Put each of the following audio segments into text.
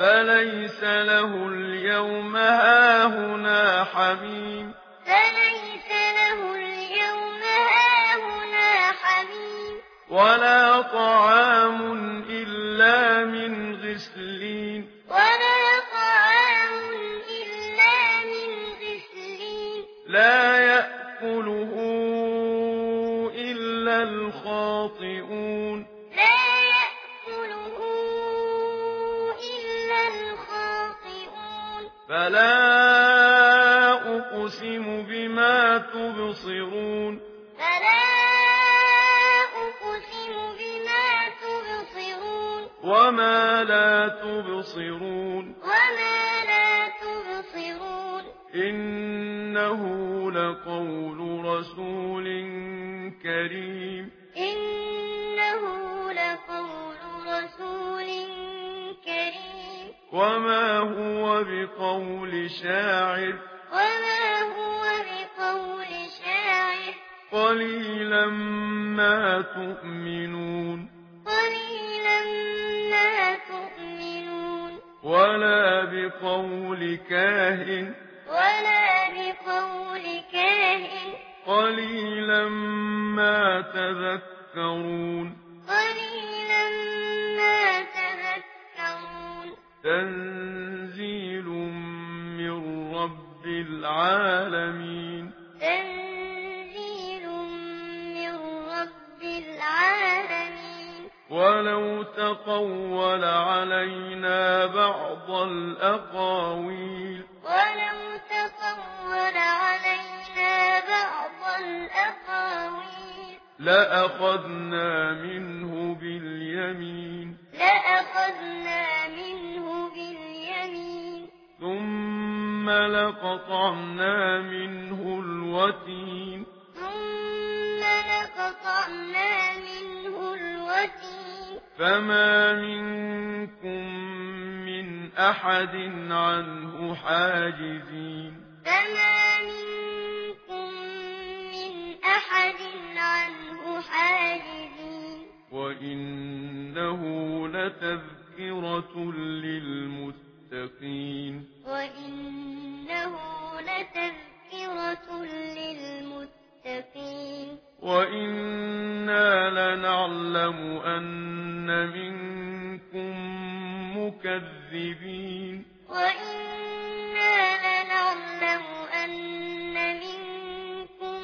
فليس له اليوم هاهنا حميم فليس له اليوم هاهنا حميم ولا طعام إلا من غسلين ولا طعام إلا من غسلين لا يأكله إلا الخاطئون لا يأكله إلا الخاطئون فلا أقسم بما تبصرون فلا أقسم بما تبصرون وما لا تبصرون وما لا تبصرون إنه لقول رسول كريم إنه لقول رسول كريم وما هو بقول شاعر وما هو بقول شاعر قليلا ما تؤمنون قليلا ما تؤمنون ولا بقول كاهن ولا بقول كاهن قليلا ما تذكرون قليلا ما تذكرون تنزيل من رب العالمين تنزيل من رب العالمين ولو تقول علينا بعض الأقاويل ولو تقول علينا بعض الأقاويل لأخذنا منه باليمين لأخذنا منه باليمين ثم لقطعنا منه الوتين ثم لقطعنا منه الوتين فما منكم من أحد عنه حاجزين فما منكم من أحد عنه حاجزين وإنه لتذكرة للمتقين وإنه لتذكرة للمتقين وإنا لنعلم أن منكم مكذبين وإنا لنعلم أن منكم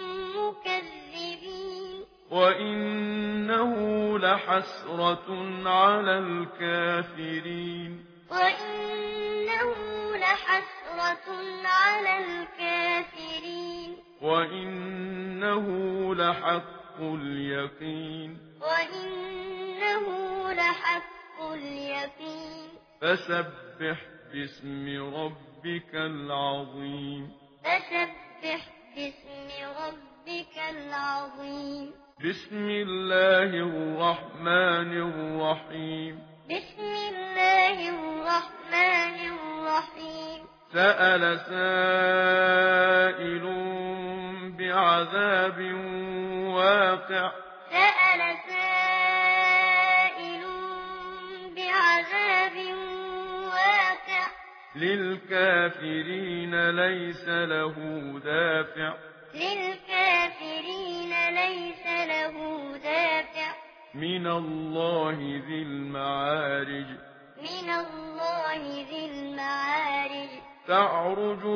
مكذبين وإنه لحسرة على الكافرين وإنه لحسرة على الكافرين وإنه لحق اليقين وإنه لحق اليقين فسبح باسم ربك العظيم فسبح باسم ربك العظيم بسم الله الرحمن الرحيم بسم الله الرحمن الرحيم سأل سائل بعذاب واقع سأل سائل بعذاب واقع للكافرين ليس له دافع للكافرين ليس له دافع من الله ذي المعارج من الله ذي المعارج تعرج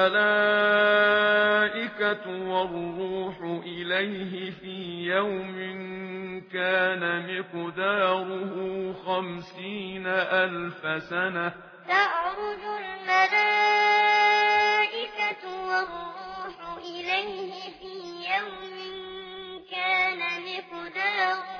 الملائكة والروح إليه في يوم كان مقداره 50,000 سنة تعرج الملائكة والروح إليه في يوم كان مقداره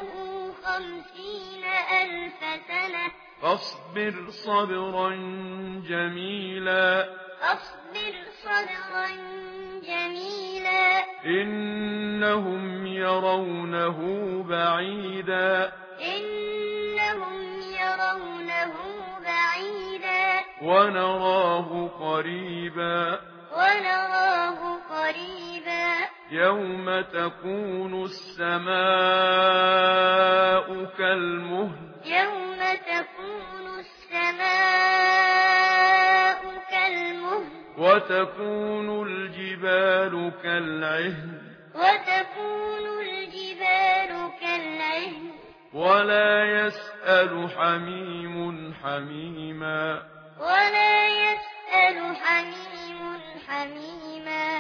50,000 سنة فاصبر صبرا جميلا فاصبر صبرا جميلا إنهم يرونه بعيدا إنهم يرونه بعيدا ونراه قريبا ونراه قريبا يوم تكون السماء كالمهل يوم تكون السماء وتكون الجبال كالعهن ولا يسأل حميم حميما